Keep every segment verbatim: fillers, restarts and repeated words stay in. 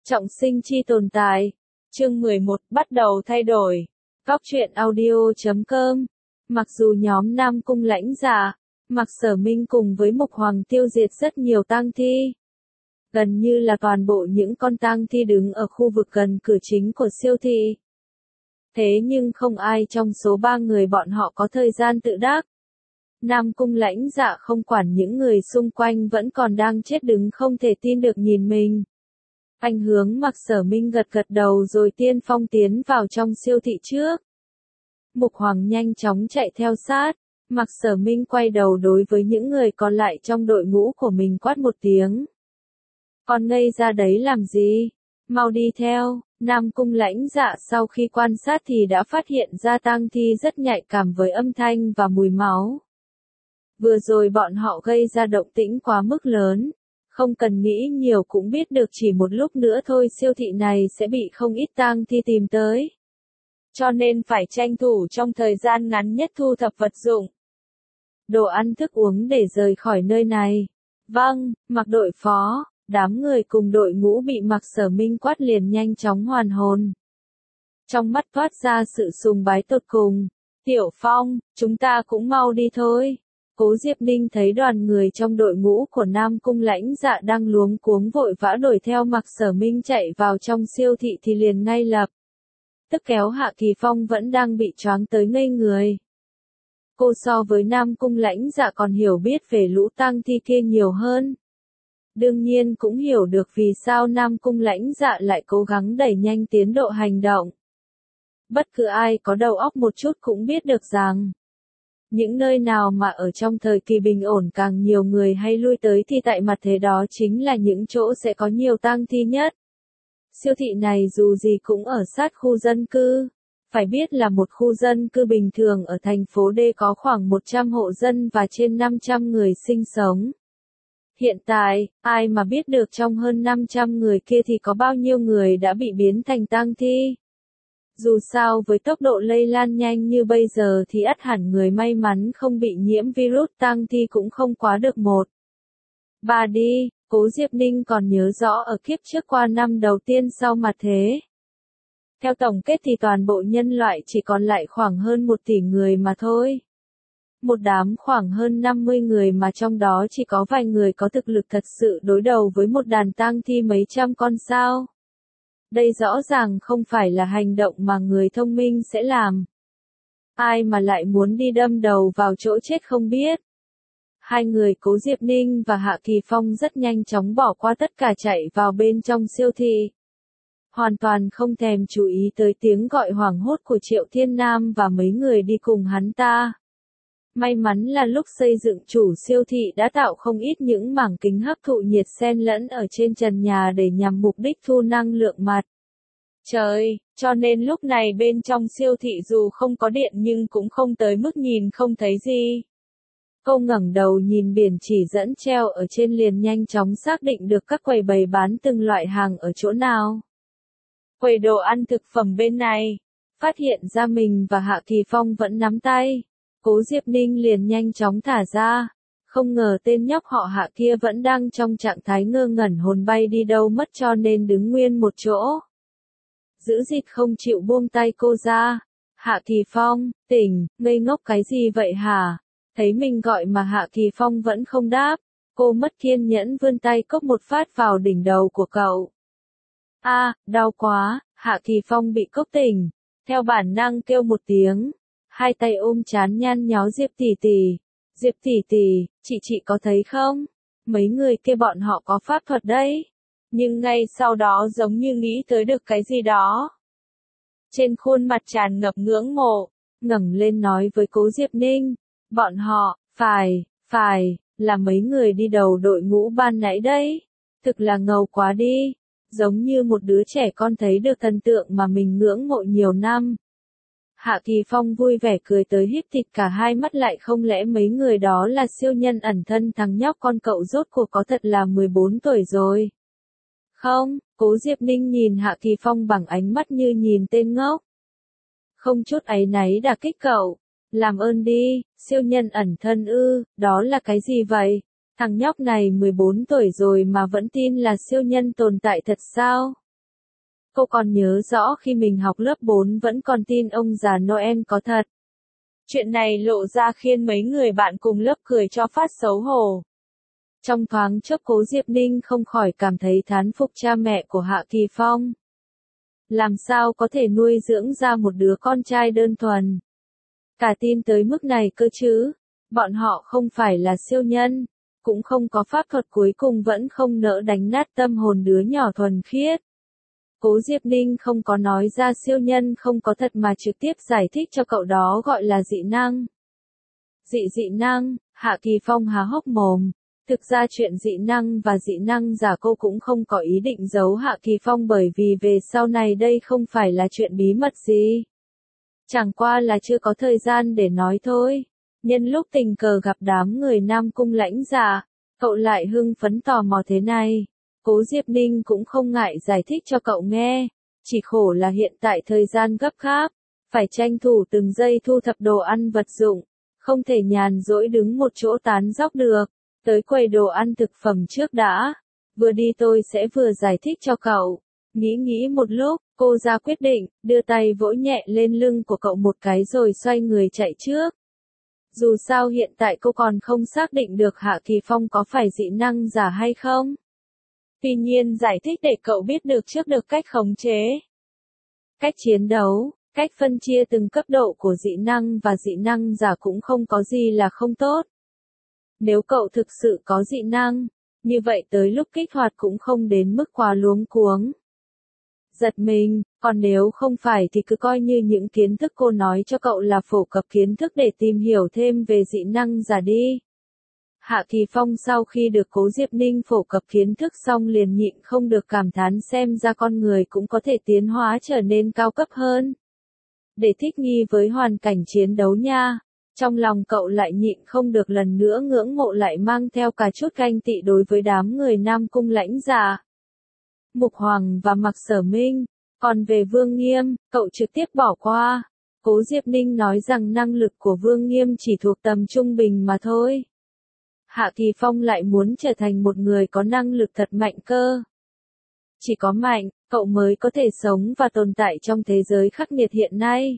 Trọng sinh chi tồn tại. Chương mười một bắt đầu thay đổi. Góc truyện audio chấm com. Mặc dù nhóm Nam Cung lãnh dạ, Mạc Sở Minh cùng với Mục Hoàng tiêu diệt rất nhiều tang thi. Gần như là toàn bộ những con tang thi đứng ở khu vực gần cửa chính của siêu thị. Thế nhưng không ai trong số ba người bọn họ có thời gian tự đắc. Nam Cung lãnh dạ không quản những người xung quanh vẫn còn đang chết đứng không thể tin được nhìn mình. Anh hướng Mạc Sở Minh gật gật đầu rồi tiên phong tiến vào trong siêu thị trước. Mục Hoàng nhanh chóng chạy theo sát. Mạc Sở Minh quay đầu đối với những người còn lại trong đội ngũ của mình quát một tiếng. Còn ngây ra đấy làm gì? Mau đi theo. Nam Cung lãnh dạ sau khi quan sát thì đã phát hiện ra tang thi rất nhạy cảm với âm thanh và mùi máu. Vừa rồi bọn họ gây ra động tĩnh quá mức lớn. Không cần nghĩ nhiều cũng biết được chỉ một lúc nữa thôi siêu thị này sẽ bị không ít tang thi tìm tới. Cho nên phải tranh thủ trong thời gian ngắn nhất thu thập vật dụng. Đồ ăn thức uống để rời khỏi nơi này. Vâng, Mạc đội phó, đám người cùng đội ngũ bị Mạc Sở Minh quát liền nhanh chóng hoàn hồn. Trong mắt toát ra sự sùng bái tột cùng. Tiểu Phong, chúng ta cũng mau đi thôi. Cố Diệp Ninh thấy đoàn người trong đội ngũ của Nam Cung lãnh dạ đang luống cuống vội vã đuổi theo Mạc Sở Minh chạy vào trong siêu thị thì liền ngay lập tức kéo Hạ Kỳ Phong vẫn đang bị choáng tới ngây người. Cô so với Nam Cung lãnh dạ còn hiểu biết về lũ tang thi kia nhiều hơn. Đương nhiên cũng hiểu được vì sao Nam Cung lãnh dạ lại cố gắng đẩy nhanh tiến độ hành động. Bất cứ ai có đầu óc một chút cũng biết được rằng những nơi nào mà ở trong thời kỳ bình ổn càng nhiều người hay lui tới thì tại mặt thế đó chính là những chỗ sẽ có nhiều tang thi nhất. Siêu thị này dù gì cũng ở sát khu dân cư. Phải biết là một khu dân cư bình thường ở thành phố D có khoảng một trăm hộ dân và trên năm trăm người sinh sống. Hiện tại, ai mà biết được trong hơn năm trăm người kia thì có bao nhiêu người đã bị biến thành tang thi. Dù sao với tốc độ lây lan nhanh như bây giờ thì ắt hẳn người may mắn không bị nhiễm virus tang thi cũng không quá được một. Bà đi, Cố Diệp Ninh còn nhớ rõ ở kiếp trước qua năm đầu tiên sau mặt thế. Theo tổng kết thì toàn bộ nhân loại chỉ còn lại khoảng hơn một tỷ người mà thôi. Một đám khoảng hơn năm mươi người mà trong đó chỉ có vài người có thực lực thật sự đối đầu với một đàn tang thi mấy trăm con sao. Đây rõ ràng không phải là hành động mà người thông minh sẽ làm. Ai mà lại muốn đi đâm đầu vào chỗ chết không biết. Hai người Cố Diệp Ninh và Hạ Kỳ Phong rất nhanh chóng bỏ qua tất cả chạy vào bên trong siêu thị. Hoàn toàn không thèm chú ý tới tiếng gọi hoảng hốt của Triệu Thiên Nam và mấy người đi cùng hắn ta. May mắn là lúc xây dựng chủ siêu thị đã tạo không ít những mảng kính hấp thụ nhiệt xen lẫn ở trên trần nhà để nhằm mục đích thu năng lượng mặt trời, cho nên lúc này bên trong siêu thị dù không có điện nhưng cũng không tới mức nhìn không thấy gì. Cô ngẩng đầu nhìn biển chỉ dẫn treo ở trên liền nhanh chóng xác định được các quầy bày bán từng loại hàng ở chỗ nào. Quầy đồ ăn thực phẩm bên này, phát hiện ra mình và Hạ Kỳ Phong vẫn nắm tay. Cố Diệp Ninh liền nhanh chóng thả ra, không ngờ tên nhóc họ Hạ kia vẫn đang trong trạng thái ngơ ngẩn hồn bay đi đâu mất cho nên đứng nguyên một chỗ. Giữ dịt không chịu buông tay cô ra. Hạ Kỳ Phong, tỉnh, ngây ngốc cái gì vậy hả? Thấy mình gọi mà Hạ Kỳ Phong vẫn không đáp, cô mất kiên nhẫn vươn tay cốc một phát vào đỉnh đầu của cậu. A, à, đau quá, Hạ Kỳ Phong bị cốc tỉnh, theo bản năng kêu một tiếng. Hai tay ôm chán nhăn nhó Diệp tỷ tỷ. Diệp tỷ tỷ, chị chị có thấy không? Mấy người kia bọn họ có pháp thuật đấy. Nhưng ngay sau đó giống như nghĩ tới được cái gì đó. Trên khuôn mặt tràn ngập ngưỡng mộ, ngẩng lên nói với Cố Diệp Ninh. Bọn họ, phải, phải, là mấy người đi đầu đội ngũ ban nãy đấy. Thực là ngầu quá đi. Giống như một đứa trẻ con thấy được thần tượng mà mình ngưỡng mộ nhiều năm. Hạ Kỳ Phong vui vẻ cười tới híp thịt cả hai mắt lại không lẽ mấy người đó là siêu nhân ẩn thân thằng nhóc con cậu rốt cuộc có thật là mười bốn tuổi rồi. Không, Cố Diệp Ninh nhìn Hạ Kỳ Phong bằng ánh mắt như nhìn tên ngốc. Không chút áy náy đả kích cậu. Làm ơn đi, siêu nhân ẩn thân ư, đó là cái gì vậy? Thằng nhóc này mười bốn tuổi rồi mà vẫn tin là siêu nhân tồn tại thật sao? Cô còn nhớ rõ khi mình học lớp bốn vẫn còn tin ông già Noel có thật. Chuyện này lộ ra khiến mấy người bạn cùng lớp cười cho phát xấu hổ. Trong thoáng chốc Cố Diệp Ninh không khỏi cảm thấy thán phục cha mẹ của Hạ Kỳ Phong. Làm sao có thể nuôi dưỡng ra một đứa con trai đơn thuần? Cả tin tới mức này cơ chứ? Bọn họ không phải là siêu nhân, cũng không có pháp thuật, cuối cùng vẫn không nỡ đánh nát tâm hồn đứa nhỏ thuần khiết. Cố Diệp Ninh không có nói ra siêu nhân không có thật mà trực tiếp giải thích cho cậu đó gọi là dị năng. Dị dị năng, Hạ Kỳ Phong há hốc mồm. Thực ra chuyện dị năng và dị năng giả cô cũng không có ý định giấu Hạ Kỳ Phong, bởi vì về sau này đây không phải là chuyện bí mật gì. Chẳng qua là chưa có thời gian để nói thôi. Nhân lúc tình cờ gặp đám người Nam Cung lãnh giả, cậu lại hưng phấn tò mò thế này. Cố Diệp Ninh cũng không ngại giải thích cho cậu nghe. Chỉ khổ là hiện tại thời gian gấp gáp, phải tranh thủ từng giây thu thập đồ ăn vật dụng, không thể nhàn rỗi đứng một chỗ tán dóc được. Tới quầy đồ ăn thực phẩm trước đã. Vừa đi tôi sẽ vừa giải thích cho cậu. Nghĩ nghĩ một lúc, cô ra quyết định, đưa tay vỗ nhẹ lên lưng của cậu một cái rồi xoay người chạy trước. Dù sao hiện tại cô còn không xác định được Hạ Kỳ Phong có phải dị năng giả hay không. Tuy nhiên giải thích để cậu biết được trước được cách khống chế, cách chiến đấu, cách phân chia từng cấp độ của dị năng và dị năng giả cũng không có gì là không tốt. Nếu cậu thực sự có dị năng, như vậy tới lúc kích hoạt cũng không đến mức quá luống cuống, giật mình, còn nếu không phải thì cứ coi như những kiến thức cô nói cho cậu là phổ cập kiến thức để tìm hiểu thêm về dị năng giả đi. Hạ Kỳ Phong sau khi được Cố Diệp Ninh phổ cập kiến thức xong liền nhịn không được cảm thán xem ra con người cũng có thể tiến hóa trở nên cao cấp hơn. Để thích nghi với hoàn cảnh chiến đấu nha. Trong lòng cậu lại nhịn không được lần nữa ngưỡng mộ, lại mang theo cả chút ganh tị đối với đám người Nam Cung lãnh giả. Mục Hoàng và Mạc Sở Minh. Còn về Vương Nghiêm, cậu trực tiếp bỏ qua. Cố Diệp Ninh nói rằng năng lực của Vương Nghiêm chỉ thuộc tầm trung bình mà thôi. Hạ Kỳ Phong lại muốn trở thành một người có năng lực thật mạnh cơ. Chỉ có mạnh, cậu mới có thể sống và tồn tại trong thế giới khắc nghiệt hiện nay.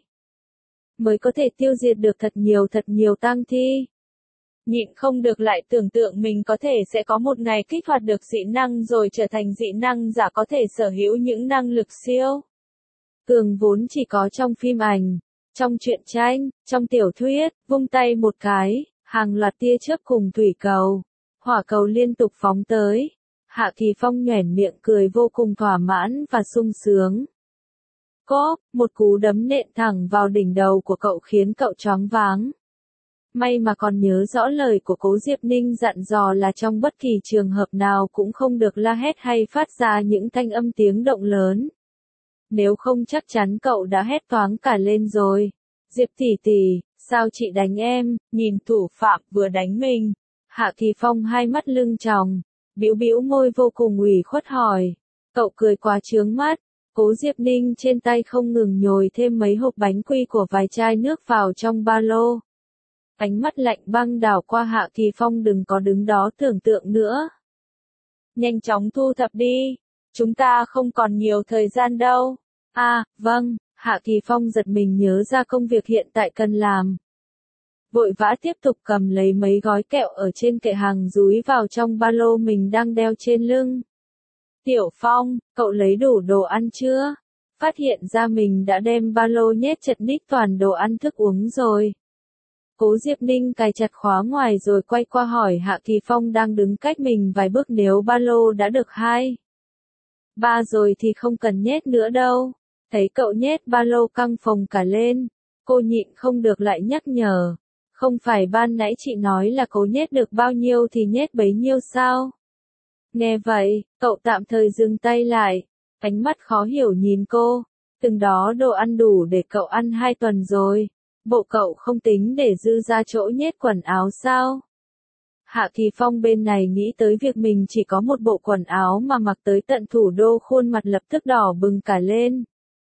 Mới có thể tiêu diệt được thật nhiều thật nhiều tang thi. Nhịn không được lại tưởng tượng mình có thể sẽ có một ngày kích hoạt được dị năng rồi trở thành dị năng giả có thể sở hữu những năng lực siêu cường vốn chỉ có trong phim ảnh, trong truyện tranh, trong tiểu thuyết. Vung tay một cái, hàng loạt tia chớp cùng thủy cầu, hỏa cầu liên tục phóng tới. Hạ Kỳ Phong nhoẻn miệng cười vô cùng thỏa mãn và sung sướng. Cốp, một cú đấm nện thẳng vào đỉnh đầu của cậu khiến cậu choáng váng. May mà còn nhớ rõ lời của Cố Diệp Ninh dặn dò là trong bất kỳ trường hợp nào cũng không được la hét hay phát ra những thanh âm tiếng động lớn. Nếu không chắc chắn cậu đã hét toáng cả lên rồi. Diệp tỷ tỷ, sao chị đánh em? Nhìn thủ phạm vừa đánh mình. Hạ Kỳ Phong hai mắt lưng tròng, bĩu bĩu môi vô cùng ủy khuất hỏi. Cậu cười quá trướng mắt. Cố Diệp Ninh trên tay không ngừng nhồi thêm mấy hộp bánh quy của vài chai nước vào trong ba lô. Ánh mắt lạnh băng đảo qua Hạ Kỳ Phong, đừng có đứng đó tưởng tượng nữa. Nhanh chóng thu thập đi, chúng ta không còn nhiều thời gian đâu. À, vâng, Hạ Kỳ Phong giật mình nhớ ra công việc hiện tại cần làm. Vội vã tiếp tục cầm lấy mấy gói kẹo ở trên kệ hàng dúi vào trong ba lô mình đang đeo trên lưng. Tiểu Phong, cậu lấy đủ đồ ăn chưa? Phát hiện ra mình đã đem ba lô nhét chật ních toàn đồ ăn thức uống rồi. Cố Diệp Ninh cài chặt khóa ngoài rồi quay qua hỏi Hạ Kỳ Phong đang đứng cách mình vài bước, nếu ba lô đã được hai, ba rồi thì không cần nhét nữa đâu. Thấy cậu nhét ba lô căng phồng cả lên, cô nhịn không được lại nhắc nhở. Không phải ban nãy chị nói là cố nhét được bao nhiêu thì nhét bấy nhiêu sao? Nghe vậy, cậu tạm thời dừng tay lại, ánh mắt khó hiểu nhìn cô. Từng đó đồ ăn đủ để cậu ăn hai tuần rồi. Bộ cậu không tính để dư ra chỗ nhét quần áo sao? Hạ Kỳ Phong bên này nghĩ tới việc mình chỉ có một bộ quần áo mà mặc tới tận thủ đô, khuôn mặt lập tức đỏ bừng cả lên.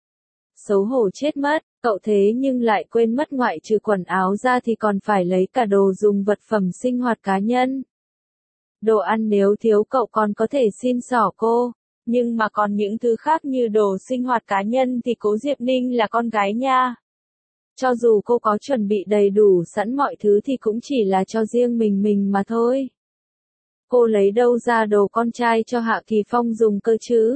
Xấu hổ chết mất, cậu thế nhưng lại quên mất ngoại trừ quần áo ra thì còn phải lấy cả đồ dùng vật phẩm sinh hoạt cá nhân. Đồ ăn nếu thiếu cậu còn có thể xin xỏ cô, Nhưng mà còn những thứ khác như đồ sinh hoạt cá nhân thì Cố Diệp Ninh là con gái nha. Cho dù cô có chuẩn bị đầy đủ sẵn mọi thứ thì cũng chỉ là cho riêng mình mình mà thôi. Cô lấy đâu ra đồ con trai cho Hạ Kỳ Phong dùng cơ chứ?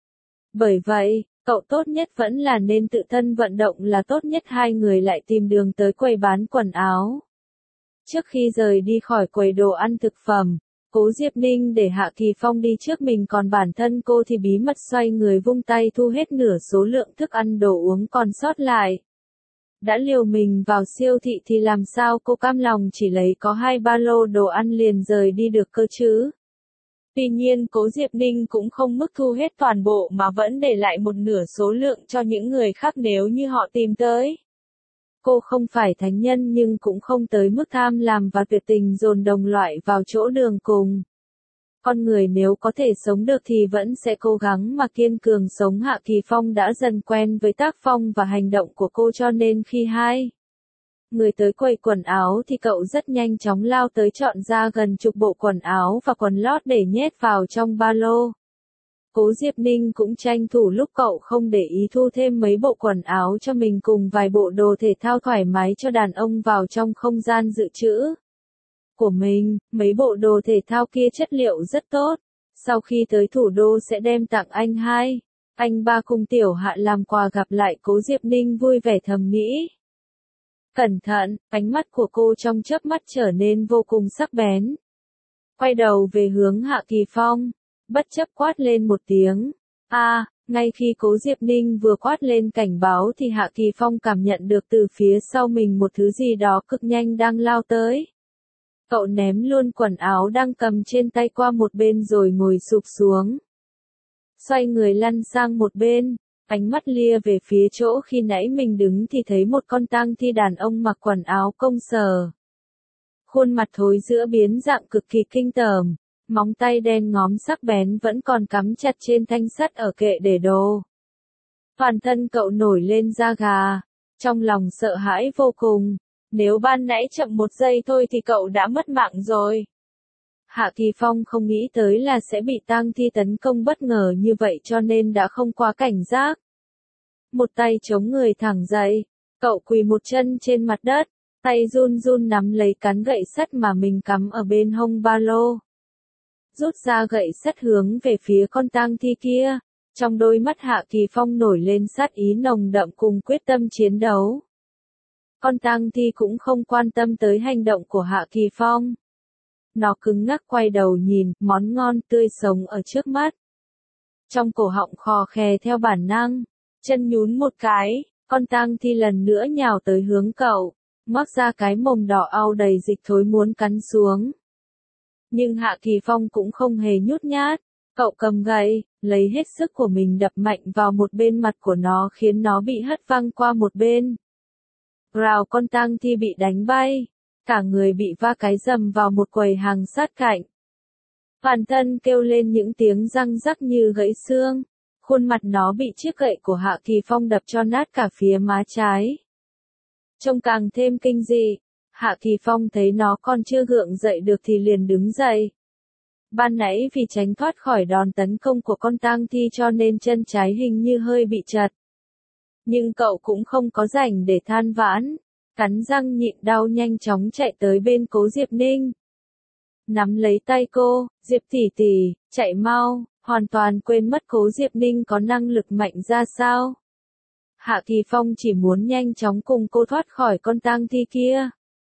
Bởi vậy, cậu tốt nhất vẫn là nên tự thân vận động là tốt nhất. Hai người lại tìm đường tới quầy bán quần áo. Trước khi rời đi khỏi quầy đồ ăn thực phẩm, Cố Diệp Ninh để Hạ Kỳ Phong đi trước mình, còn bản thân cô thì bí mật xoay người vung tay thu hết nửa số lượng thức ăn đồ uống còn sót lại. Đã liều mình vào siêu thị thì làm sao cô cam lòng chỉ lấy có hai ba lô đồ ăn liền rời đi được cơ chứ? Tuy nhiên Cố Diệp Ninh cũng không mức thu hết toàn bộ mà vẫn để lại một nửa số lượng cho những người khác nếu như họ tìm tới. Cô không phải thánh nhân nhưng cũng không tới mức tham lam và tuyệt tình dồn đồng loại vào chỗ đường cùng. Con người nếu có thể sống được thì vẫn sẽ cố gắng mà kiên cường sống. Hạ Kỳ Phong đã dần quen với tác phong và hành động của cô cho nên khi hai người tới quầy quần áo thì cậu rất nhanh chóng lao tới chọn ra gần chục bộ quần áo và quần lót để nhét vào trong ba lô. Cố Diệp Ninh cũng tranh thủ lúc cậu không để ý thu thêm mấy bộ quần áo cho mình cùng vài bộ đồ thể thao thoải mái cho đàn ông vào trong không gian dự trữ của mình. Mấy bộ đồ thể thao kia chất liệu rất tốt, sau khi tới thủ đô sẽ đem tặng anh hai, anh ba cùng Tiểu Hạ làm quà gặp lại. Cố Diệp Ninh vui vẻ thầm nghĩ. Cẩn thận, ánh mắt của cô trong chớp mắt trở nên vô cùng sắc bén. Quay đầu về hướng Hạ Kỳ Phong, bất chấp quát lên một tiếng. A, à, ngay khi Cố Diệp Ninh vừa quát lên cảnh báo thì Hạ Kỳ Phong cảm nhận được từ phía sau mình một thứ gì đó cực nhanh đang lao tới. Cậu ném luôn quần áo đang cầm trên tay qua một bên rồi ngồi sụp xuống. Xoay người lăn sang một bên, ánh mắt lia về phía chỗ khi nãy mình đứng thì thấy một con tang thi đàn ông mặc quần áo công sở. Khuôn mặt thối rữa biến dạng cực kỳ kinh tởm, móng tay đen ngóm sắc bén vẫn còn cắm chặt trên thanh sắt ở kệ để đồ. Toàn thân cậu nổi lên da gà, trong lòng sợ hãi vô cùng. Nếu ban nãy chậm một giây thôi thì cậu đã mất mạng rồi. Hạ Kỳ Phong không nghĩ tới là sẽ bị tang thi tấn công bất ngờ như vậy cho nên đã không quá cảnh giác. Một tay chống người thẳng dậy, cậu quỳ một chân trên mặt đất, tay run run nắm lấy cán gậy sắt mà mình cắm ở bên hông ba lô. Rút ra gậy sắt hướng về phía con tang thi kia, trong đôi mắt Hạ Kỳ Phong nổi lên sát ý nồng đậm cùng quyết tâm chiến đấu. Con tang thi cũng không quan tâm tới hành động của Hạ Kỳ Phong. Nó cứng ngắc quay đầu nhìn, món ngon tươi sống ở trước mắt. Trong cổ họng khò khè theo bản năng, chân nhún một cái, con tang thi lần nữa nhào tới hướng cậu, ngoác ra cái mồm đỏ au đầy dịch thối muốn cắn xuống. Nhưng Hạ Kỳ Phong cũng không hề nhút nhát, cậu cầm gậy, lấy hết sức của mình đập mạnh vào một bên mặt của nó khiến nó bị hất văng qua một bên. Rào, con tang thi bị đánh bay, cả người bị va cái rầm vào một quầy hàng sát cạnh. Toàn thân kêu lên những tiếng răng rắc như gãy xương, khuôn mặt nó bị chiếc gậy của Hạ Kỳ Phong đập cho nát cả phía má trái. Trông càng thêm kinh dị, Hạ Kỳ Phong thấy nó còn chưa gượng dậy được thì liền đứng dậy. Ban nãy vì tránh thoát khỏi đòn tấn công của con tang thi cho nên chân trái hình như hơi bị chật. Nhưng cậu cũng không có rảnh để than vãn, cắn răng nhịn đau nhanh chóng chạy tới bên Cố Diệp Ninh. Nắm lấy tay cô, Diệp tỷ tỷ, chạy mau, hoàn toàn quên mất Cố Diệp Ninh có năng lực mạnh ra sao. Hạ Kỳ Phong chỉ muốn nhanh chóng cùng cô thoát khỏi con tang thi kia.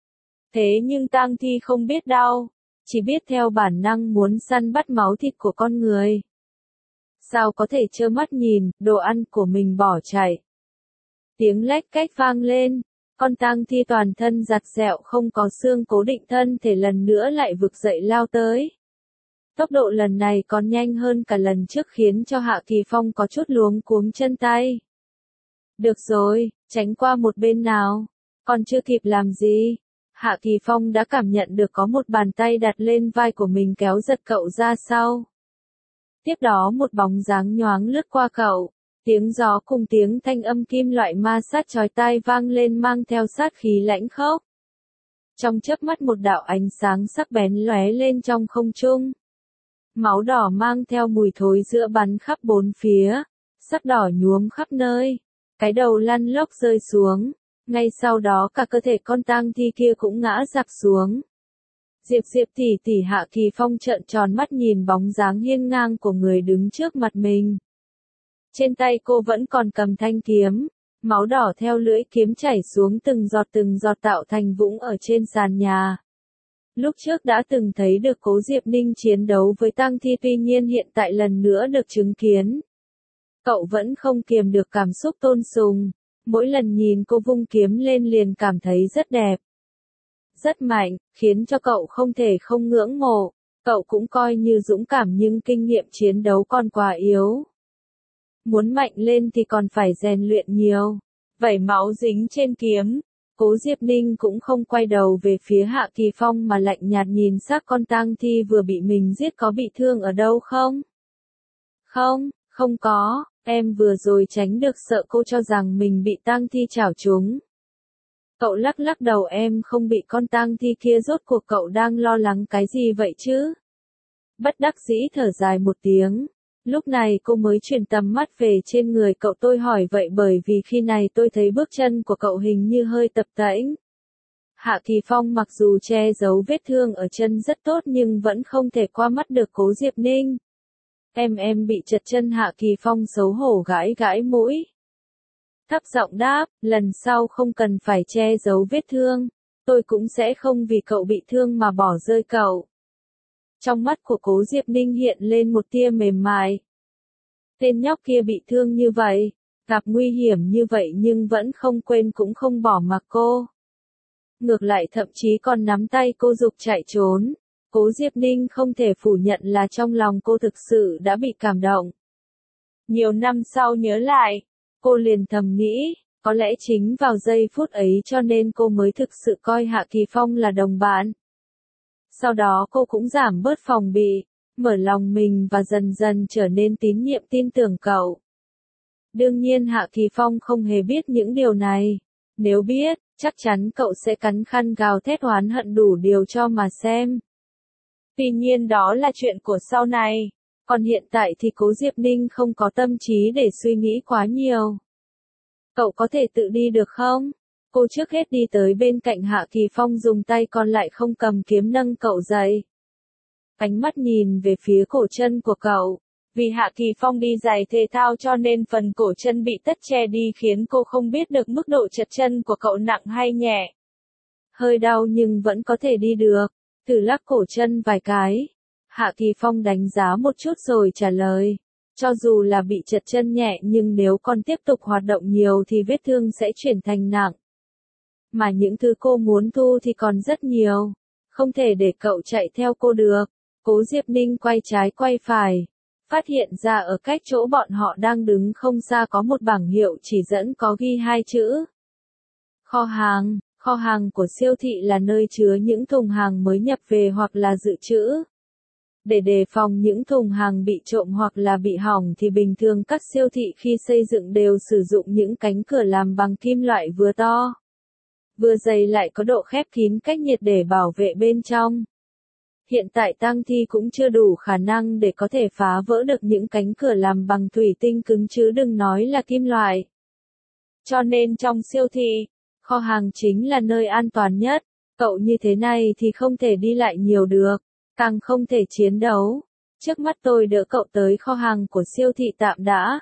Thế nhưng tang thi không biết đau, chỉ biết theo bản năng muốn săn bắt máu thịt của con người. Sao có thể trơ mắt nhìn đồ ăn của mình bỏ chạy. Tiếng lách cách vang lên, con tang thi toàn thân giặt dẹo không có xương cố định thân thể lần nữa lại vực dậy lao tới. Tốc độ lần này còn nhanh hơn cả lần trước khiến cho Hạ Kỳ Phong có chút luống cuống chân tay. Được rồi, tránh qua một bên nào, còn chưa kịp làm gì. Hạ Kỳ Phong đã cảm nhận được có một bàn tay đặt lên vai của mình kéo giật cậu ra sau. Tiếp đó một bóng dáng nhoáng lướt qua cậu. Tiếng gió cùng tiếng thanh âm kim loại ma sát chói tai vang lên mang theo sát khí lãnh khốc. Trong chớp mắt một đạo ánh sáng sắc bén lóe lên trong không trung. máu đỏ mang theo mùi thối giữa bắn khắp bốn phía, sắc đỏ nhuốm khắp nơi, cái đầu lăn lóc rơi xuống, ngay sau đó cả cơ thể con tang thi kia cũng ngã rạp xuống. Diệp Diệp tỷ tỷ Hạ Kỳ Phong trợn tròn mắt nhìn bóng dáng hiên ngang của người đứng trước mặt mình. Trên tay cô vẫn còn cầm thanh kiếm, máu đỏ theo lưỡi kiếm chảy xuống từng giọt từng giọt tạo thành vũng ở trên sàn nhà. Lúc trước đã từng thấy được Cố Diệp Ninh chiến đấu với tang thi, tuy nhiên hiện tại lần nữa được chứng kiến. Cậu vẫn không kiềm được cảm xúc tôn sùng, mỗi lần nhìn cô vung kiếm lên liền cảm thấy rất đẹp. Rất mạnh, khiến cho cậu không thể không ngưỡng mộ, cậu cũng coi như dũng cảm nhưng kinh nghiệm chiến đấu còn quá yếu. Muốn mạnh lên thì còn phải rèn luyện nhiều. Vẩy máu dính trên kiếm, Cố Diệp Ninh cũng không quay đầu về phía Hạ Kỳ Phong mà lạnh nhạt nhìn xác con tang thi vừa bị mình giết. Có bị thương ở đâu không? Không, không có, em vừa rồi tránh được sợ cô cho rằng mình bị tang thi chảo trúng. Cậu lắc lắc đầu, em không bị con tang thi kia, rốt cuộc cậu đang lo lắng cái gì vậy chứ? Bất đắc dĩ thở dài một tiếng. Lúc này cô mới chuyển tầm mắt về trên người cậu. Tôi hỏi vậy bởi vì khi này tôi thấy bước chân của cậu hình như hơi tập tễnh. Hạ Kỳ Phong mặc dù che giấu vết thương ở chân rất tốt nhưng vẫn không thể qua mắt được Cố Diệp Ninh. Em em bị trật chân. Hạ Kỳ Phong xấu hổ gãi gãi mũi. Thấp giọng đáp, lần sau không cần phải che giấu vết thương, tôi cũng sẽ không vì cậu bị thương mà bỏ rơi cậu. Trong mắt của Cố Diệp Ninh hiện lên một tia mềm mại. Tên nhóc kia bị thương như vậy, gặp nguy hiểm như vậy nhưng vẫn không quên cũng không bỏ mặc cô. Ngược lại thậm chí còn nắm tay cô giục chạy trốn. Cố Diệp Ninh không thể phủ nhận là trong lòng cô thực sự đã bị cảm động. Nhiều năm sau nhớ lại, cô liền thầm nghĩ, có lẽ chính vào giây phút ấy cho nên cô mới thực sự coi Hạ Kỳ Phong là đồng bạn. Sau đó cô cũng giảm bớt phòng bị, mở lòng mình và dần dần trở nên tín nhiệm tin tưởng cậu. Đương nhiên Hạ Kỳ Phong không hề biết những điều này. Nếu biết, chắc chắn cậu sẽ cắn khăn gào thét oán hận đủ điều cho mà xem. Tuy nhiên đó là chuyện của sau này. Còn hiện tại thì Cố Diệp Ninh không có tâm trí để suy nghĩ quá nhiều. Cậu có thể tự đi được không? Cô trước hết đi tới bên cạnh Hạ Kỳ Phong, dùng tay còn lại không cầm kiếm nâng cậu dậy. Ánh mắt nhìn về phía cổ chân của cậu. Vì Hạ Kỳ Phong đi giày thể thao cho nên phần cổ chân bị tất che đi khiến cô không biết được mức độ trật chân của cậu nặng hay nhẹ. Hơi đau nhưng vẫn có thể đi được. Thử lắc cổ chân vài cái. Hạ Kỳ Phong đánh giá một chút rồi trả lời. Cho dù là bị trật chân nhẹ nhưng nếu còn tiếp tục hoạt động nhiều thì vết thương sẽ chuyển thành nặng. Mà những thứ cô muốn thu thì còn rất nhiều. Không thể để cậu chạy theo cô được. Cố Diệp Ninh quay trái quay phải. Phát hiện ra ở cách chỗ bọn họ đang đứng không xa có một bảng hiệu chỉ dẫn có ghi hai chữ. Kho hàng. Kho hàng của siêu thị là nơi chứa những thùng hàng mới nhập về hoặc là dự trữ. Để đề phòng những thùng hàng bị trộm hoặc là bị hỏng thì bình thường các siêu thị khi xây dựng đều sử dụng những cánh cửa làm bằng kim loại vừa to, vừa dày lại có độ khép kín cách nhiệt để bảo vệ bên trong. Hiện tại tang thi cũng chưa đủ khả năng để có thể phá vỡ được những cánh cửa làm bằng thủy tinh cứng chứ đừng nói là kim loại. Cho nên trong siêu thị, kho hàng chính là nơi an toàn nhất. Cậu như thế này thì không thể đi lại nhiều được, càng không thể chiến đấu. Trước mắt tôi đỡ cậu tới kho hàng của siêu thị tạm đã.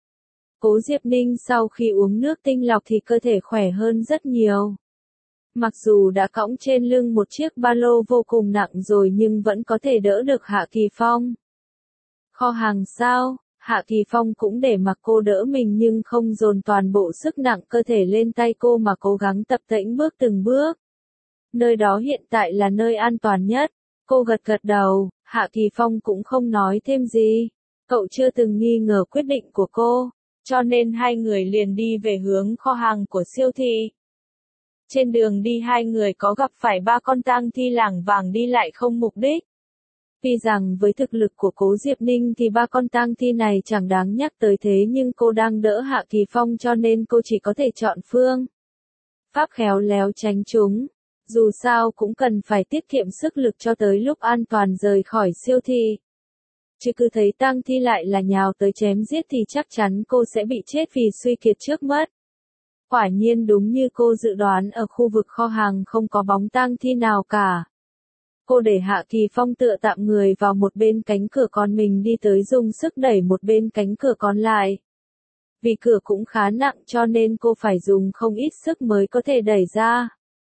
Cố Diệp Ninh sau khi uống nước tinh lọc thì cơ thể khỏe hơn rất nhiều. Mặc dù đã cõng trên lưng một chiếc ba lô vô cùng nặng rồi nhưng vẫn có thể đỡ được Hạ Kỳ Phong. Kho hàng sao? Hạ Kỳ Phong cũng để mặc cô đỡ mình nhưng không dồn toàn bộ sức nặng cơ thể lên tay cô mà cố gắng tập tễnh bước từng bước. Nơi đó hiện tại là nơi an toàn nhất. Cô gật gật đầu, Hạ Kỳ Phong cũng không nói thêm gì. Cậu chưa từng nghi ngờ quyết định của cô, cho nên hai người liền đi về hướng kho hàng của siêu thị. Trên đường đi hai người có gặp phải ba con tang thi lảng vảng đi lại không mục đích. Tuy rằng với thực lực của Cố Diệp Ninh thì ba con tang thi này chẳng đáng nhắc tới thế nhưng cô đang đỡ Hạ Kỳ Phong cho nên cô chỉ có thể chọn phương pháp khéo léo tránh chúng. Dù sao cũng cần phải tiết kiệm sức lực cho tới lúc an toàn rời khỏi siêu thị. chứ cứ thấy tang thi lại là nhào tới chém giết thì chắc chắn cô sẽ bị chết vì suy kiệt trước mất. Quả nhiên đúng như cô dự đoán, ở khu vực kho hàng không có bóng tang thi nào cả. Cô để Hạ Kỳ Phong tựa tạm người vào một bên cánh cửa, còn mình đi tới dùng sức đẩy một bên cánh cửa còn lại. Vì cửa cũng khá nặng cho nên cô phải dùng không ít sức mới có thể đẩy ra.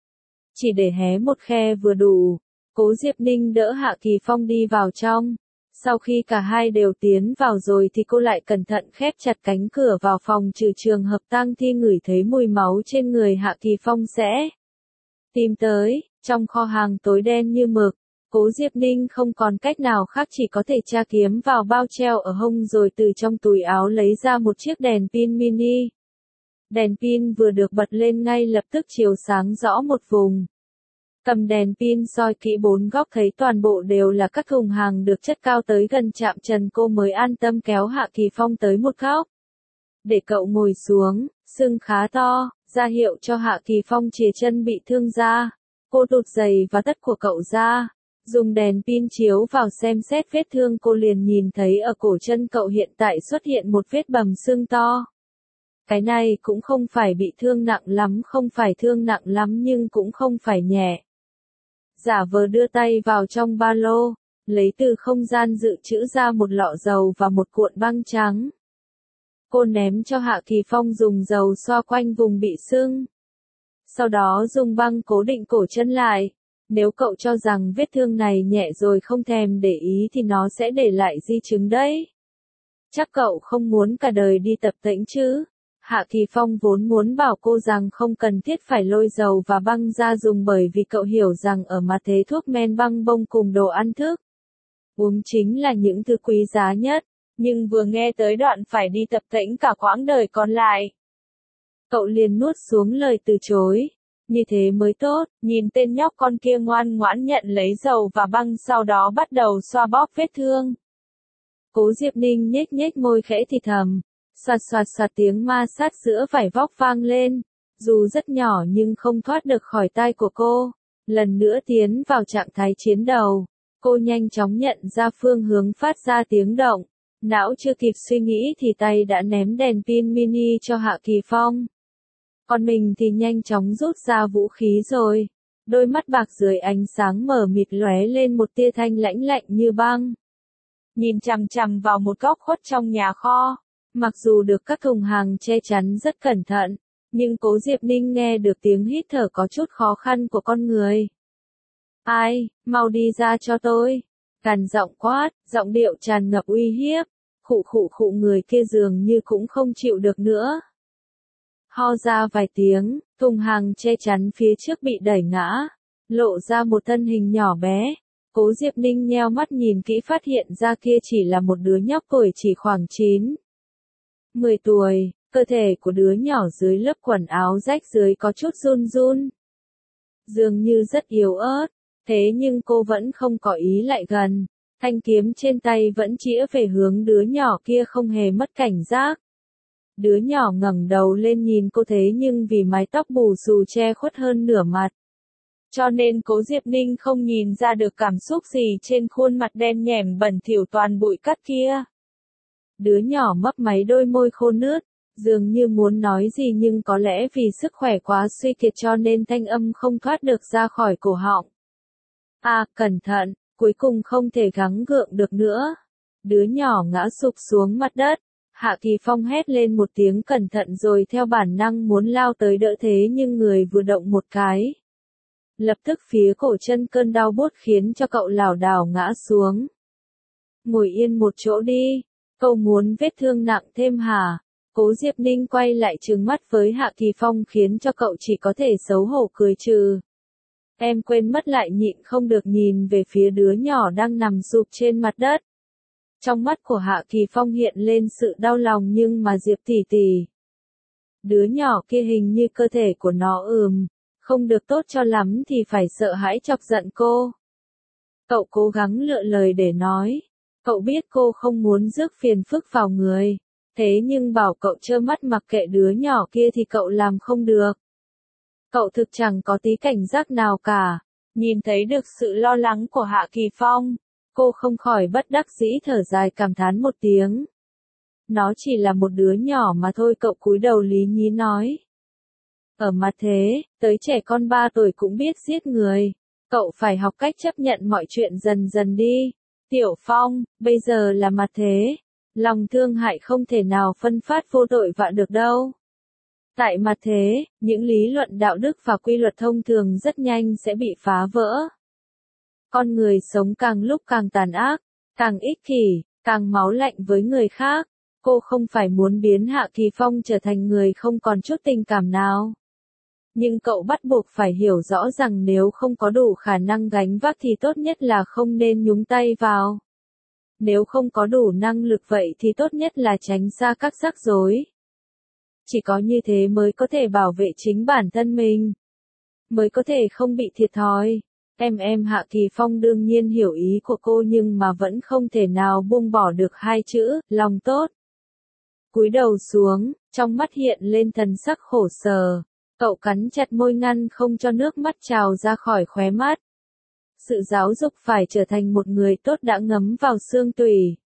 Chỉ để hé một khe vừa đủ. Cố Diệp Ninh đỡ Hạ Kỳ Phong đi vào trong. Sau khi cả hai đều tiến vào rồi thì cô lại cẩn thận khép chặt cánh cửa vào phòng, trừ trường hợp tang thi ngửi thấy mùi máu trên người Hạ Kỳ Phong sẽ tìm tới. Trong kho hàng tối đen như mực, Cố Diệp Ninh không còn cách nào khác, chỉ có thể tra kiếm vào bao treo ở hông rồi từ trong túi áo lấy ra một chiếc đèn pin mini. Đèn pin vừa được bật lên ngay lập tức chiếu sáng rõ một vùng. Cầm đèn pin soi kỹ bốn góc thấy toàn bộ đều là các thùng hàng được chất cao tới gần chạm trần, cô mới an tâm kéo Hạ Kỳ Phong tới một góc. Để cậu ngồi xuống, sưng khá to, ra hiệu cho Hạ Kỳ Phong chìa chân bị thương ra. Cô tụt giày và tất của cậu ra, dùng đèn pin chiếu vào xem xét vết thương, cô liền nhìn thấy ở cổ chân cậu hiện tại xuất hiện một vết bầm xương to. Cái này cũng không phải bị thương nặng lắm, không phải thương nặng lắm nhưng cũng không phải nhẹ. Giả vờ đưa tay vào trong ba lô, lấy từ không gian dự trữ ra một lọ dầu và một cuộn băng trắng. Cô ném cho Hạ Kỳ Phong dùng dầu xoa quanh vùng bị sưng. Sau đó dùng băng cố định cổ chân lại. Nếu cậu cho rằng vết thương này nhẹ rồi không thèm để ý thì nó sẽ để lại di chứng đấy. Chắc cậu không muốn cả đời đi tập tễnh chứ? Hạ Kỳ Phong vốn muốn bảo cô rằng không cần thiết phải lôi dầu và băng ra dùng, bởi vì cậu hiểu rằng ở mặt thế thuốc men, băng bông cùng đồ ăn thức uống chính là những thứ quý giá nhất. Nhưng vừa nghe tới đoạn phải đi tập tễnh cả quãng đời còn lại, cậu liền nuốt xuống lời từ chối. Như thế mới tốt. Nhìn tên nhóc con kia ngoan ngoãn nhận lấy dầu và băng, sau đó bắt đầu xoa bóp vết thương. Cố Diệp Ninh nhếch nhếch môi khẽ thì thầm. Xoạt xoạt xoạt, tiếng ma sát giữa vải vóc vang lên. Dù rất nhỏ nhưng không thoát được khỏi tai của cô. Lần nữa tiến vào trạng thái chiến đầu. Cô nhanh chóng nhận ra phương hướng phát ra tiếng động. Não chưa kịp suy nghĩ thì tay đã ném đèn pin mini cho Hạ Kỳ Phong. Còn mình thì nhanh chóng rút ra vũ khí rồi. Đôi mắt bạc dưới ánh sáng mờ mịt lóe lên một tia thanh lãnh lạnh như băng. Nhìn chằm chằm vào một góc khuất trong nhà kho. Mặc dù được các thùng hàng che chắn rất cẩn thận, nhưng Cố Diệp Ninh nghe được tiếng hít thở có chút khó khăn của con người. Ai, mau đi ra cho tôi. Cằn giọng quát, giọng điệu tràn ngập uy hiếp. Khụ khụ khụ, người kia dường như cũng không chịu được nữa. Ho ra vài tiếng, thùng hàng che chắn phía trước bị đẩy ngã, lộ ra một thân hình nhỏ bé. Cố Diệp Ninh nheo mắt nhìn kỹ phát hiện ra kia chỉ là một đứa nhóc tuổi chỉ khoảng chín, mười tuổi, cơ thể của đứa nhỏ dưới lớp quần áo rách dưới có chút run run. Dường như rất yếu ớt, thế nhưng cô vẫn không có ý lại gần, thanh kiếm trên tay vẫn chĩa về hướng đứa nhỏ kia, không hề mất cảnh giác. Đứa nhỏ ngẩng đầu lên nhìn cô, thế nhưng vì mái tóc bù xù che khuất hơn nửa mặt, cho nên Cố Diệp Ninh không nhìn ra được cảm xúc gì trên khuôn mặt đen nhẻm bẩn thỉu toàn bụi cát kia. Đứa nhỏ mấp máy đôi môi khô nướt, dường như muốn nói gì nhưng có lẽ vì sức khỏe quá suy kiệt cho nên thanh âm không thoát được ra khỏi cổ họng. À, cẩn thận, cuối cùng không thể gắng gượng được nữa. Đứa nhỏ ngã sụp xuống mặt đất. Hạ Kỳ Phong hét lên một tiếng cẩn thận rồi theo bản năng muốn lao tới đỡ, thế nhưng người vừa động một cái. Lập tức phía cổ chân cơn đau buốt khiến cho cậu lảo đảo ngã xuống. Ngồi yên một chỗ đi, cậu muốn vết thương nặng thêm hả? Cố Diệp Ninh quay lại trừng mắt với Hạ Kỳ Phong khiến cho cậu chỉ có thể xấu hổ cười trừ. Em quên mất, lại nhịn không được nhìn về phía đứa nhỏ đang nằm sụp trên mặt đất. Trong mắt của Hạ Kỳ Phong hiện lên sự đau lòng, nhưng mà Diệp tỷ tỷ. Đứa nhỏ kia hình như cơ thể của nó ừm, không được tốt cho lắm thì phải sợ hãi chọc giận cô. Cậu cố gắng lựa lời để nói. Cậu biết cô không muốn rước phiền phức vào người. Thế nhưng bảo cậu trơ mắt mặc kệ đứa nhỏ kia thì cậu làm không được. Cậu thực chẳng có tí cảnh giác nào cả. Nhìn thấy được sự lo lắng của Hạ Kỳ Phong, Cô không khỏi bất đắc dĩ thở dài cảm thán một tiếng. Nó chỉ là một đứa nhỏ mà thôi, cậu cúi đầu lý nhí nói. Ở mặt thế, tới trẻ con ba tuổi cũng biết giết người. Cậu phải học cách chấp nhận mọi chuyện dần dần đi. Tiểu Phong, bây giờ là mặt thế. Lòng thương hại không thể nào phân phát vô tội vạ được đâu. Tại mặt thế, những lý luận đạo đức và quy luật thông thường rất nhanh sẽ bị phá vỡ. Con người sống càng lúc càng tàn ác, càng ích kỷ, càng máu lạnh với người khác. Cô không phải muốn biến Hạ Kỳ Phong trở thành người không còn chút tình cảm nào. Nhưng cậu bắt buộc phải hiểu rõ rằng nếu không có đủ khả năng gánh vác thì tốt nhất là không nên nhúng tay vào. Nếu không có đủ năng lực vậy thì tốt nhất là tránh xa các rắc rối. Chỉ có như thế mới có thể bảo vệ chính bản thân mình. Mới có thể không bị thiệt thòi. Em em Hạ Kỳ Phong đương nhiên hiểu ý của cô nhưng mà vẫn không thể nào buông bỏ được hai chữ, lòng tốt. Cúi đầu xuống, trong mắt hiện lên thần sắc khổ sở. Cậu cắn chặt môi ngăn không cho nước mắt trào ra khỏi khóe mắt. Sự giáo dục phải trở thành một người tốt đã ngấm vào xương tủy.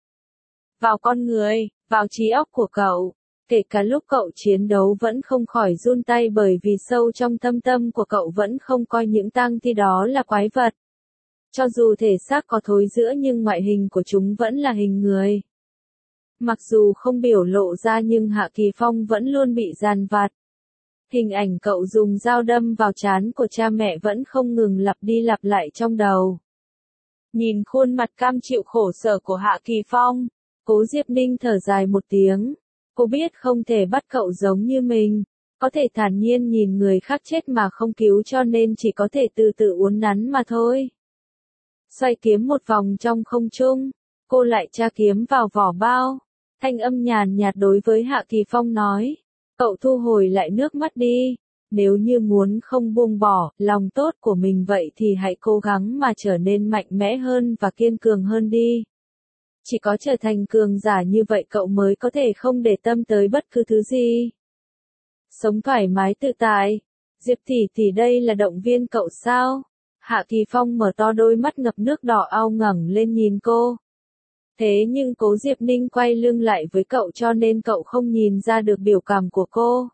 Vào con người, vào trí óc của cậu. Kể cả lúc cậu chiến đấu vẫn không khỏi run tay bởi vì sâu trong thâm tâm của cậu vẫn không coi những tang thi đó là quái vật. Cho dù thể xác có thối rữa nhưng ngoại hình của chúng vẫn là hình người. Mặc dù không biểu lộ ra nhưng Hạ Kỳ Phong vẫn luôn bị dằn vặt. Hình ảnh cậu dùng dao đâm vào trán của cha mẹ vẫn không ngừng lặp đi lặp lại trong đầu. Nhìn khuôn mặt cam chịu khổ sở của Hạ Kỳ Phong, Cố Diệp Ninh thở dài một tiếng. Cô biết không thể bắt cậu giống như mình, có thể thản nhiên nhìn người khác chết mà không cứu cho nên chỉ có thể từ từ uốn nắn mà thôi. Xoay kiếm một vòng trong không trung, cô lại tra kiếm vào vỏ bao. Thanh âm nhàn nhạt đối với Hạ Kỳ Phong nói, cậu thu hồi lại nước mắt đi, nếu như muốn không buông bỏ lòng tốt của mình vậy thì hãy cố gắng mà trở nên mạnh mẽ hơn và kiên cường hơn đi. Chỉ có trở thành cường giả như vậy cậu mới có thể không để tâm tới bất cứ thứ gì. Sống thoải mái tự tại. Diệp tỷ tỷ đây là động viên cậu sao? Hạ Kỳ Phong mở to đôi mắt ngập nước đỏ ao ngẩng lên nhìn cô. Thế nhưng Cố Diệp Ninh quay lưng lại với cậu cho nên cậu không nhìn ra được biểu cảm của cô.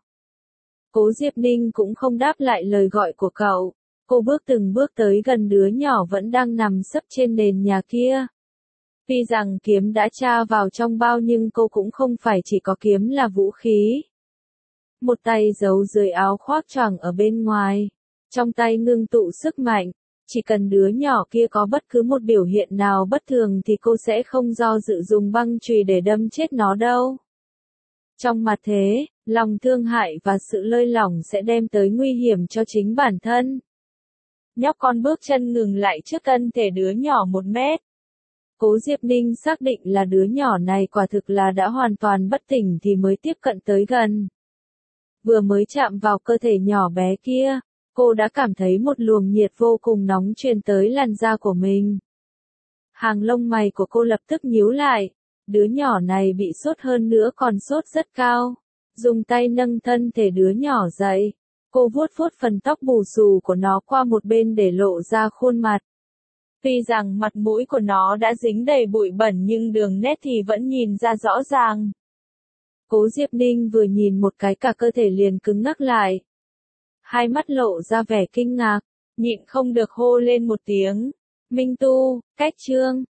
Cố Diệp Ninh cũng không đáp lại lời gọi của cậu. Cô bước từng bước tới gần đứa nhỏ vẫn đang nằm sấp trên nền nhà kia. Tuy rằng kiếm đã tra vào trong bao nhưng cô cũng không phải chỉ có kiếm là vũ khí. Một tay giấu dưới áo khoác choàng ở bên ngoài. Trong tay ngưng tụ sức mạnh. Chỉ cần đứa nhỏ kia có bất cứ một biểu hiện nào bất thường thì cô sẽ không do dự dùng băng chùy để đâm chết nó đâu. Trong mặt thế, lòng thương hại và sự lơi lỏng sẽ đem tới nguy hiểm cho chính bản thân. Nhóc con bước chân ngừng lại trước thân thể đứa nhỏ một mét. Cố Diệp Ninh xác định là đứa nhỏ này quả thực là đã hoàn toàn bất tỉnh thì mới tiếp cận tới gần. Vừa mới chạm vào cơ thể nhỏ bé kia, cô đã cảm thấy một luồng nhiệt vô cùng nóng truyền tới làn da của mình. Hàng lông mày của cô lập tức nhíu lại, đứa nhỏ này bị sốt hơn nữa còn sốt rất cao. Dùng tay nâng thân thể đứa nhỏ dậy, cô vuốt vuốt phần tóc bù xù của nó qua một bên để lộ ra khuôn mặt. Tuy rằng mặt mũi của nó đã dính đầy bụi bẩn nhưng đường nét thì vẫn nhìn ra rõ ràng. Cố Diệp Ninh vừa nhìn một cái cả cơ thể liền cứng ngắc lại. Hai mắt lộ ra vẻ kinh ngạc, nhịn không được hô lên một tiếng. Minh Tu, cách chương.